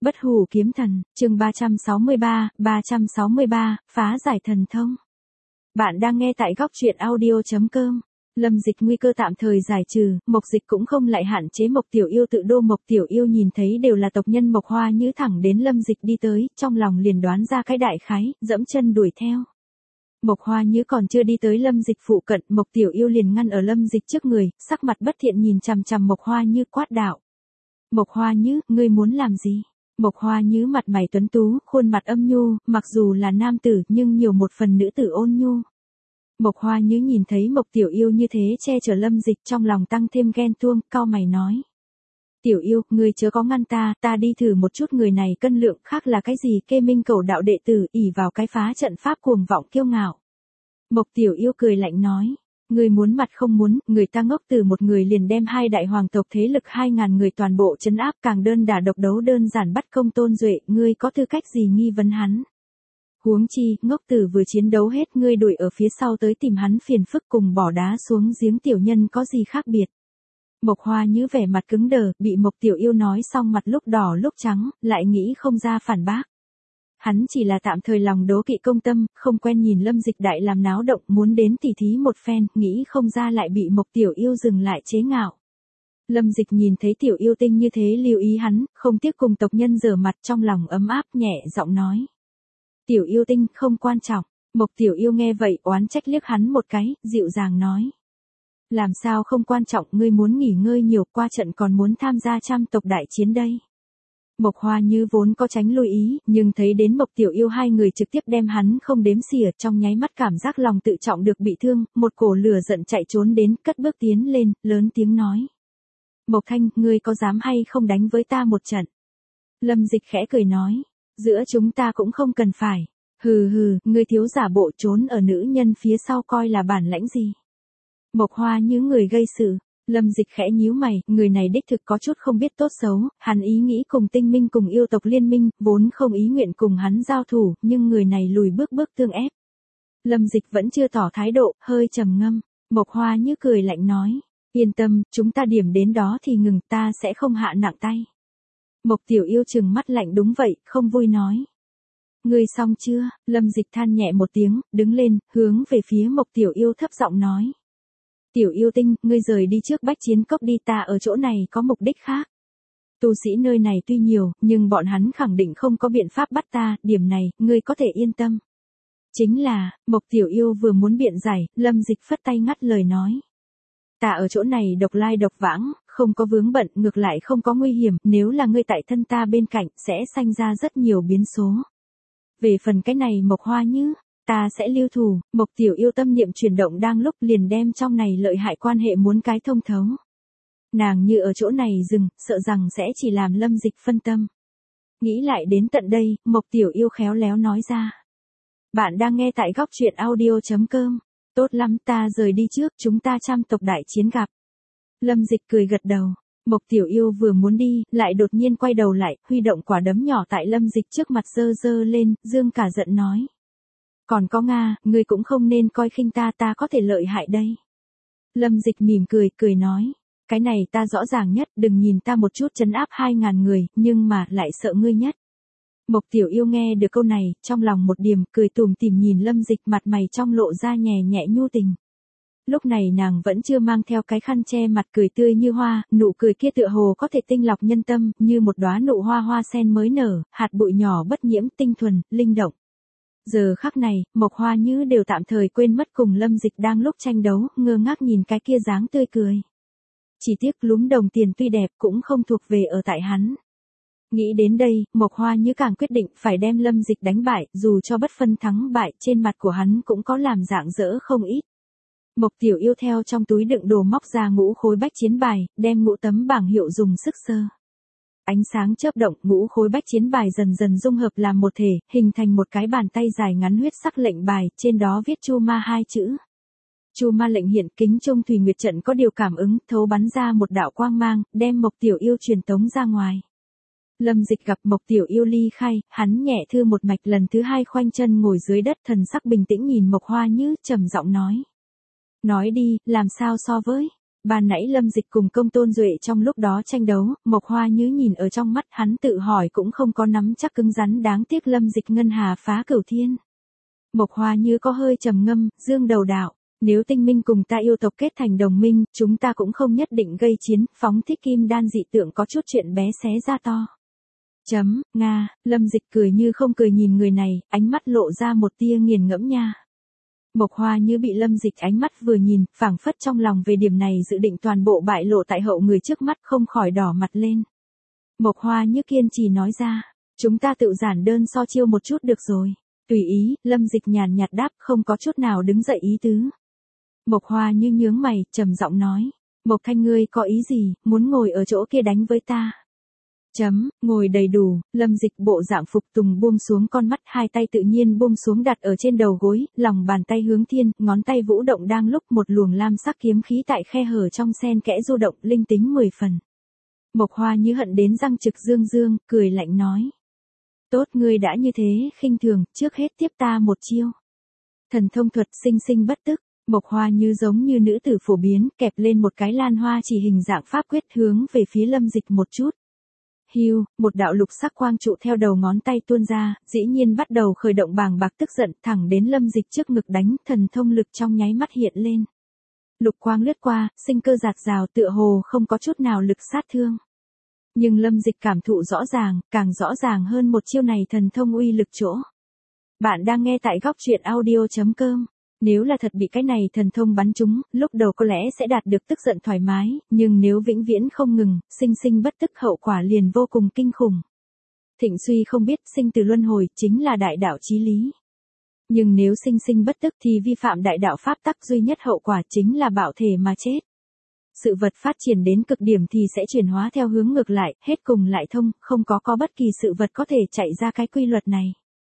Bất hủ kiếm thần, chương 363, phá giải thần thông. Bạn đang nghe tại góc truyện audio.com. Lâm Dịch nguy cơ tạm thời giải trừ, Mộc Dịch cũng không lại hạn chế Mộc Tiểu Yêu tự đô. Mộc Tiểu Yêu nhìn thấy đều là tộc nhân Mộc Hoa Nhứ thẳng đến Lâm Dịch đi tới, trong lòng liền đoán ra cái đại khái, dẫm chân đuổi theo. Mộc Hoa Nhứ còn chưa đi tới Lâm Dịch phụ cận, Mộc Tiểu Yêu liền ngăn ở Lâm Dịch trước người, sắc mặt bất thiện nhìn chằm chằm Mộc Hoa Nhứ quát đạo. Mộc Hoa Nhứ, ngươi muốn làm gì? Mộc Hoa Nhứ mặt mày tuấn tú, khuôn mặt âm nhu, mặc dù là nam tử nhưng nhiều một phần nữ tử ôn nhu. Mộc Hoa Nhứ nhìn thấy Mộc Tiểu Yêu như thế che chở Lâm Dịch, trong lòng tăng thêm ghen tuông, cau mày nói. Tiểu Yêu, ngươi chớ có ngăn ta đi thử một chút người này cân lượng, khác là cái gì? Kê Minh Cẩu đạo đệ tử, ỷ vào cái phá trận pháp cuồng vọng kiêu ngạo. Mộc Tiểu Yêu cười lạnh nói. Ngươi muốn mặt không muốn, người ta ngốc từ một người liền đem hai đại hoàng tộc thế lực 2.000 người toàn bộ trấn áp, càng đơn đả độc đấu đơn giản bắt công Tôn Duệ, ngươi có tư cách gì nghi vấn hắn? Huống chi, ngốc tử vừa chiến đấu hết, ngươi đuổi ở phía sau tới tìm hắn phiền phức, cùng bỏ đá xuống giếng tiểu nhân có gì khác biệt? Mộc Hoa Nhứ vẻ mặt cứng đờ, bị Mộc Tiểu Yêu nói xong mặt lúc đỏ lúc trắng, lại nghĩ không ra phản bác. Hắn chỉ là tạm thời lòng đố kỵ công tâm, không quen nhìn Lâm Dịch đại làm náo động, muốn đến tỉ thí một phen, nghĩ không ra lại bị Mộc Tiểu Yêu dừng lại chế ngạo. Lâm Dịch nhìn thấy Tiểu Yêu Tinh như thế lưu ý hắn, không tiếc cùng tộc nhân rửa mặt, trong lòng ấm áp, nhẹ giọng nói. Tiểu Yêu Tinh không quan trọng. Mộc Tiểu Yêu nghe vậy oán trách liếc hắn một cái, dịu dàng nói. Làm sao không quan trọng, ngươi muốn nghỉ ngơi nhiều, qua trận còn muốn tham gia trăm tộc đại chiến đây. Mộc Hoa Nhứ vốn có tránh lui ý, nhưng thấy đến Mộc Tiểu Yêu hai người trực tiếp đem hắn không đếm xỉa, trong nháy mắt cảm giác lòng tự trọng được bị thương, một cổ lửa giận chạy trốn đến, cất bước tiến lên, lớn tiếng nói. Mộc Thanh, ngươi có dám hay không đánh với ta một trận? Lâm Dịch khẽ cười nói. Giữa chúng ta cũng không cần phải. Hừ, ngươi thiếu giả bộ trốn ở nữ nhân phía sau coi là bản lãnh gì? Mộc Hoa Nhứ người gây sự. Lâm Dịch khẽ nhíu mày, người này đích thực có chút không biết tốt xấu, hắn ý nghĩ cùng Tinh Minh cùng yêu tộc liên minh, vốn không ý nguyện cùng hắn giao thủ, nhưng người này lùi bước tương ép. Lâm Dịch vẫn chưa tỏ thái độ, hơi trầm ngâm. Mộc Hoa Nhứ cười lạnh nói, yên tâm, chúng ta điểm đến đó thì ngừng, ta sẽ không hạ nặng tay. Mộc Tiểu Yêu trừng mắt lạnh, đúng vậy, không vui nói. Ngươi xong chưa? Lâm Dịch than nhẹ một tiếng, đứng lên, hướng về phía Mộc Tiểu Yêu thấp giọng nói. Tiểu Yêu Tinh, ngươi rời đi trước Bách Chiến Cốc đi, ta ở chỗ này có mục đích khác. Tu sĩ nơi này tuy nhiều, nhưng bọn hắn khẳng định không có biện pháp bắt ta, điểm này, ngươi có thể yên tâm. Chính là, Mộc Tiểu Yêu vừa muốn biện giải, Lâm Dịch phất tay ngắt lời nói. Ta ở chỗ này độc lai độc vãng, không có vướng bận, ngược lại không có nguy hiểm, nếu là ngươi tại thân ta bên cạnh, sẽ sanh ra rất nhiều biến số. Về phần cái này Mộc Hoa Nhứ, ta sẽ lưu thủ. Mộc Tiểu Yêu tâm niệm chuyển động đang lúc liền đem trong này lợi hại quan hệ muốn cái thông thấu. Nàng như ở chỗ này dừng, sợ rằng sẽ chỉ làm Lâm Dịch phân tâm. Nghĩ lại đến tận đây, Mộc Tiểu Yêu khéo léo nói ra. Bạn đang nghe tại góc truyện audio.com. Tốt lắm, ta rời đi trước, chúng ta trăm tộc đại chiến gặp. Lâm Dịch cười gật đầu. Mộc Tiểu Yêu vừa muốn đi, lại đột nhiên quay đầu lại, huy động quả đấm nhỏ tại Lâm Dịch trước mặt giơ lên, dương cả giận nói. Còn có Nga, ngươi cũng không nên coi khinh ta có thể lợi hại đây. Lâm Dịch mỉm cười nói. Cái này ta rõ ràng nhất, đừng nhìn ta một chút trấn áp 2.000 người, nhưng mà lại sợ ngươi nhất. Mộc Tiểu Yêu nghe được câu này, trong lòng một điểm, cười tủm tỉm nhìn Lâm Dịch, mặt mày trong lộ ra nhẹ nhu tình. Lúc này nàng vẫn chưa mang theo cái khăn che mặt, cười tươi như hoa, nụ cười kia tựa hồ có thể tinh lọc nhân tâm, như một đóa nụ hoa sen mới nở, hạt bụi nhỏ bất nhiễm, tinh thuần, linh động. Giờ khắc này, Mộc Hoa Nhứ đều tạm thời quên mất cùng Lâm Dịch đang lúc tranh đấu, ngơ ngác nhìn cái kia dáng tươi cười. Chỉ tiếc lúm đồng tiền tuy đẹp cũng không thuộc về ở tại hắn. Nghĩ đến đây, Mộc Hoa Nhứ càng quyết định phải đem Lâm Dịch đánh bại, dù cho bất phân thắng bại, trên mặt của hắn cũng có làm dạng dỡ không ít. Mộc Tiểu Yêu theo trong túi đựng đồ móc ra ngũ khối bách chiến bài, đem ngũ tấm bảng hiệu dùng sức sơ. Ánh sáng chớp động, ngũ khối bách chiến bài dần dần dung hợp làm một thể, hình thành một cái bàn tay dài ngắn huyết sắc lệnh bài, trên đó viết Chu Ma hai chữ. Chu Ma lệnh hiện, kính trung thủy nguyệt trận có điều cảm ứng, thấu bắn ra một đạo quang mang, đem Mộc Tiểu Yêu truyền tống ra ngoài. Lâm Dịch gặp Mộc Tiểu Yêu ly khai, hắn nhẹ thư một mạch, lần thứ hai khoanh chân ngồi dưới đất, thần sắc bình tĩnh nhìn Mộc Hoa Nhứ, trầm giọng nói. Nói đi, làm sao so với? ban nãy Lâm Dịch cùng Công Tôn Duệ trong lúc đó tranh đấu, Mộc Hoa Như nhìn ở trong mắt hắn tự hỏi cũng không có nắm chắc cứng rắn, đáng tiếc Lâm Dịch ngân hà phá cửu thiên. Mộc Hoa Như có hơi trầm ngâm, dương đầu đạo, nếu Tinh Minh cùng ta yêu tộc kết thành đồng minh, chúng ta cũng không nhất định gây chiến, phóng thích kim đan dị tượng có chút chuyện bé xé ra to. Nga, Lâm Dịch cười như không cười nhìn người này, ánh mắt lộ ra một tia nghiền ngẫm nha. Mộc Hoa Như bị Lâm Dịch ánh mắt vừa nhìn, phảng phất trong lòng về điểm này dự định toàn bộ bại lộ tại hậu người trước mắt, không khỏi đỏ mặt lên. Mộc Hoa Như kiên trì nói ra, chúng ta tự giản đơn so chiêu một chút được rồi. Tùy ý, Lâm Dịch nhàn nhạt đáp, không có chút nào đứng dậy ý tứ. Mộc Hoa Như nhướng mày, trầm giọng nói, Mộc Thanh ngươi có ý gì, muốn ngồi ở chỗ kia đánh với ta? Ngồi đầy đủ, Lâm Dịch bộ dạng phục tùng buông xuống con mắt, hai tay tự nhiên buông xuống đặt ở trên đầu gối, lòng bàn tay hướng thiên, ngón tay vũ động đang lúc một luồng lam sắc kiếm khí tại khe hở trong sen kẽ du động, linh tính 10 phần. Mộc Hoa Như hận đến răng trực dương dương, cười lạnh nói. Tốt, ngươi đã như thế, khinh thường, trước hết tiếp ta một chiêu. Thần thông thuật sinh sinh bất tức, Mộc Hoa Như giống như nữ tử phổ biến, kẹp lên một cái lan hoa chỉ hình dạng pháp quyết hướng về phía Lâm Dịch một chút. Hưu, một đạo lục sắc quang trụ theo đầu ngón tay tuôn ra, dĩ nhiên bắt đầu khởi động bàng bạc tức giận, thẳng đến Lâm Dịch trước ngực đánh, thần thông lực trong nháy mắt hiện lên. Lục quang lướt qua, sinh cơ giạt rào, tựa hồ không có chút nào lực sát thương. Nhưng Lâm Dịch cảm thụ rõ ràng, càng rõ ràng hơn một chiêu này thần thông uy lực chỗ. Bạn đang nghe tại góc truyện audio.com. Nếu là thật bị cái này thần thông bắn trúng, lúc đầu có lẽ sẽ đạt được tức giận thoải mái, nhưng nếu vĩnh viễn không ngừng, sinh sinh bất tức hậu quả liền vô cùng kinh khủng. Thịnh Suy không biết sinh từ luân hồi chính là đại đạo chí lý. Nhưng nếu sinh sinh bất tức thì vi phạm đại đạo pháp tắc, duy nhất hậu quả chính là bạo thể mà chết. Sự vật phát triển đến cực điểm thì sẽ chuyển hóa theo hướng ngược lại, hết cùng lại thông, không có bất kỳ sự vật có thể chạy ra cái quy luật này.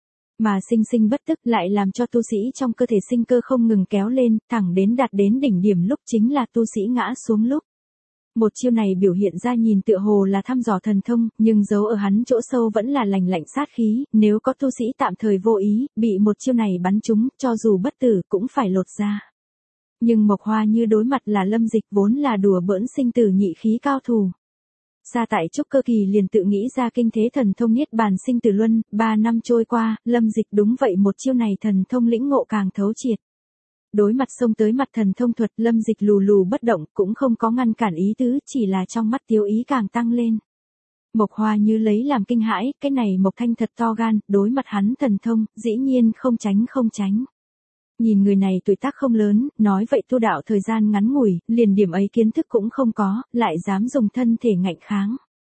Mà sinh sinh bất tức lại làm cho tu sĩ trong cơ thể sinh cơ không ngừng kéo lên, thẳng đến đạt đến đỉnh điểm lúc chính là tu sĩ ngã xuống lúc. Một chiêu này biểu hiện ra nhìn tựa hồ là thăm dò thần thông, nhưng giấu ở hắn chỗ sâu vẫn là lành lạnh sát khí, nếu có tu sĩ tạm thời vô ý, bị một chiêu này bắn trúng, cho dù bất tử cũng phải lột ra. Nhưng Mộc Hoa Như đối mặt là Lâm Dịch vốn là đùa bỡn sinh tử nhị khí cao thủ. Xa tại trúc cơ kỳ liền tự nghĩ ra kinh thế thần thông niết bàn sinh tử luân, 3 năm trôi qua, Lâm Dịch đúng vậy một chiêu này thần thông lĩnh ngộ càng thấu triệt. Đối mặt xông tới mặt thần thông thuật, Lâm Dịch lù lù bất động, cũng không có ngăn cản ý tứ, chỉ là trong mắt tiêu ý càng tăng lên. Mộc Hoa Như lấy làm kinh hãi, cái này Mộc Thanh thật to gan, đối mặt hắn thần thông, dĩ nhiên không tránh. Nhìn người này tuổi tác không lớn, nói vậy tu đạo thời gian ngắn ngủi, liền điểm ấy kiến thức cũng không có, lại dám dùng thân thể ngạnh kháng.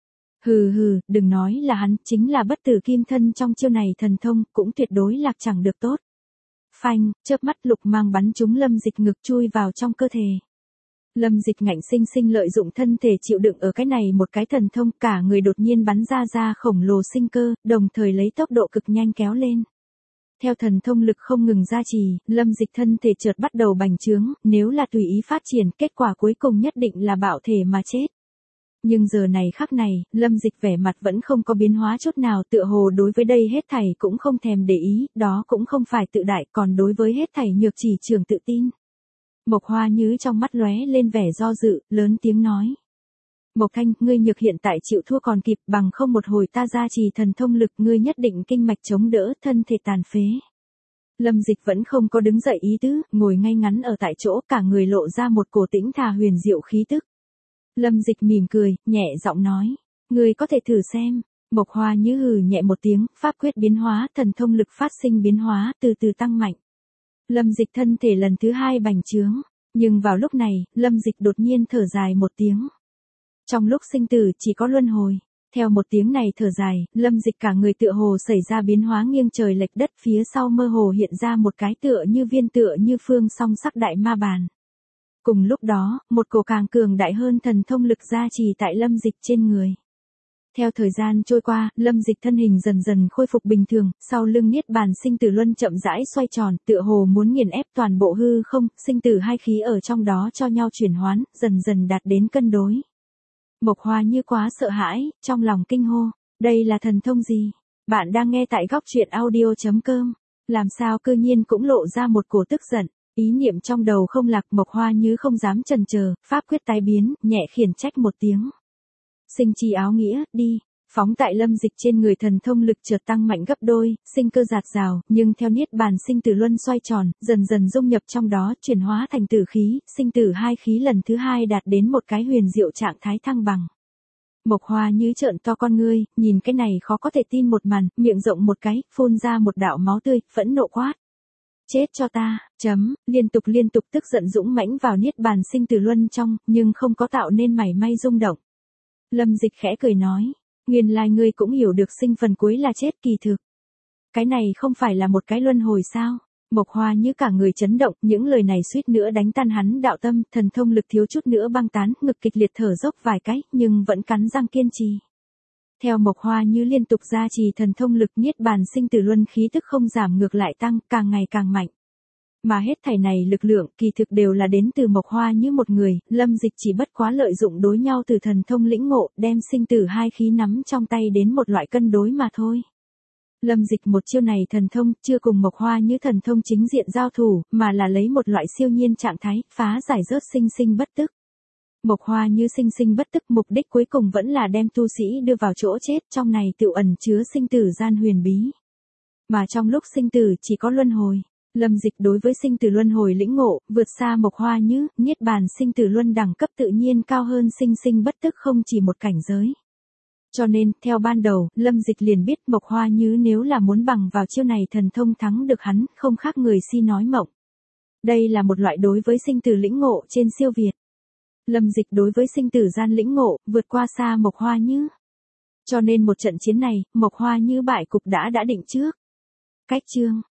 Hừ, đừng nói là hắn, chính là bất tử kim thân trong chiêu này thần thông, cũng tuyệt đối lạc chẳng được tốt. Phanh, chớp mắt lục mang bắn trúng Lâm Dịch ngực chui vào trong cơ thể. Lâm Dịch ngạnh sinh lợi dụng thân thể chịu đựng ở cái này một cái thần thông, cả người đột nhiên bắn ra khổng lồ sinh cơ, đồng thời lấy tốc độ cực nhanh kéo lên. Theo thần thông lực không ngừng gia trì, Lâm Dịch thân thể chợt bắt đầu bành trướng, nếu là tùy ý phát triển, kết quả cuối cùng nhất định là bạo thể mà chết. Nhưng giờ này khắc này, Lâm Dịch vẻ mặt vẫn không có biến hóa chút nào, tựa hồ đối với đây hết thảy cũng không thèm để ý, đó cũng không phải tự đại, còn đối với hết thảy nhược chỉ trường tự tin. Mộc Hoa Như trong mắt lóe lên vẻ do dự, lớn tiếng nói. Mộc Thanh, ngươi nhược hiện tại chịu thua còn kịp, bằng không một hồi ta gia trì thần thông lực, ngươi nhất định kinh mạch chống đỡ, thân thể tàn phế. Lâm Dịch vẫn không có đứng dậy ý tứ, ngồi ngay ngắn ở tại chỗ, cả người lộ ra một cổ tĩnh thà huyền diệu khí tức. Lâm Dịch mỉm cười, nhẹ giọng nói, ngươi có thể thử xem. Mộc Hoa Như hừ nhẹ một tiếng, pháp quyết biến hóa, thần thông lực phát sinh biến hóa, từ từ tăng mạnh. Lâm Dịch thân thể lần thứ 2 bành trướng, nhưng vào lúc này, Lâm Dịch đột nhiên thở dài một tiếng. Trong lúc sinh tử chỉ có luân hồi. Theo một tiếng này thở dài, Lâm Dịch cả người tựa hồ xảy ra biến hóa nghiêng trời lệch đất, phía sau mơ hồ hiện ra một cái tựa như phương song sắc đại ma bàn. Cùng lúc đó, một cổ càng cường đại hơn thần thông lực gia trì tại Lâm Dịch trên người. Theo thời gian trôi qua, Lâm Dịch thân hình dần dần khôi phục bình thường, sau lưng niết bàn sinh tử luân chậm rãi xoay tròn, tựa hồ muốn nghiền ép toàn bộ hư không, sinh tử hai khí ở trong đó cho nhau chuyển hoán, dần dần đạt đến cân đối. Mộc Hoa Như quá sợ hãi, trong lòng kinh hô, đây là thần thông gì? Bạn đang nghe tại góc truyện audio.com, làm sao cư nhiên cũng lộ ra một cổ tức giận. Ý niệm trong đầu không lạc, Mộc Hoa Như không dám chần chờ, pháp quyết tái biến, nhẹ khiển trách một tiếng. Sinh chi áo nghĩa, đi. Phóng tại Lâm Dịch trên người thần thông lực chợt tăng mạnh gấp đôi, sinh cơ dạt dào, nhưng theo niết bàn sinh tử luân xoay tròn, dần dần dung nhập trong đó, chuyển hóa thành tử khí, sinh tử hai khí lần thứ hai đạt đến một cái huyền diệu trạng thái thăng bằng. Mộc Hoa Như trợn to con ngươi, nhìn cái này khó có thể tin một màn, miệng rộng một cái, phun ra một đạo máu tươi, phẫn nộ quát. Chết cho ta, liên tục tức giận dũng mãnh vào niết bàn sinh tử luân trong, nhưng không có tạo nên mảy may rung động. Lâm Dịch khẽ cười nói, nguyên lai ngươi cũng hiểu được sinh phần cuối là chết kỳ thực. Cái này không phải là một cái luân hồi sao? Mộc Hoa Như cả người chấn động, những lời này suýt nữa đánh tan hắn đạo tâm, thần thông lực thiếu chút nữa băng tán, ngực kịch liệt thở dốc vài cái, nhưng vẫn cắn răng kiên trì. Theo Mộc Hoa Như liên tục gia trì thần thông lực, niết bàn sinh tử luân khí tức không giảm ngược lại tăng, càng ngày càng mạnh. Mà hết thảy này lực lượng kỳ thực đều là đến từ Mộc Hoa Như một người, Lâm Dịch chỉ bất quá lợi dụng đối nhau từ thần thông lĩnh ngộ, đem sinh tử hai khí nắm trong tay đến một loại cân đối mà thôi. Lâm Dịch một chiêu này thần thông chưa cùng Mộc Hoa Như thần thông chính diện giao thủ, mà là lấy một loại siêu nhiên trạng thái, phá giải rớt sinh sinh bất tức. Mộc Hoa Như sinh sinh bất tức, mục đích cuối cùng vẫn là đem tu sĩ đưa vào chỗ chết, trong này tựu ẩn chứa sinh tử gian huyền bí. Mà trong lúc sinh tử chỉ có luân hồi. Lâm Dịch đối với sinh tử luân hồi lĩnh ngộ, vượt xa Mộc Hoa Như, niết bàn sinh tử luân đẳng cấp tự nhiên cao hơn sinh sinh bất tức không chỉ một cảnh giới. Cho nên, theo ban đầu, Lâm Dịch liền biết Mộc Hoa Như nếu là muốn bằng vào chiêu này thần thông thắng được hắn, không khác người si nói mộng. Đây là một loại đối với sinh tử lĩnh ngộ trên siêu việt. Lâm Dịch đối với sinh tử gian lĩnh ngộ, vượt qua xa Mộc Hoa Như. Cho nên một trận chiến này, Mộc Hoa Như bại cục đã định trước. Cách chương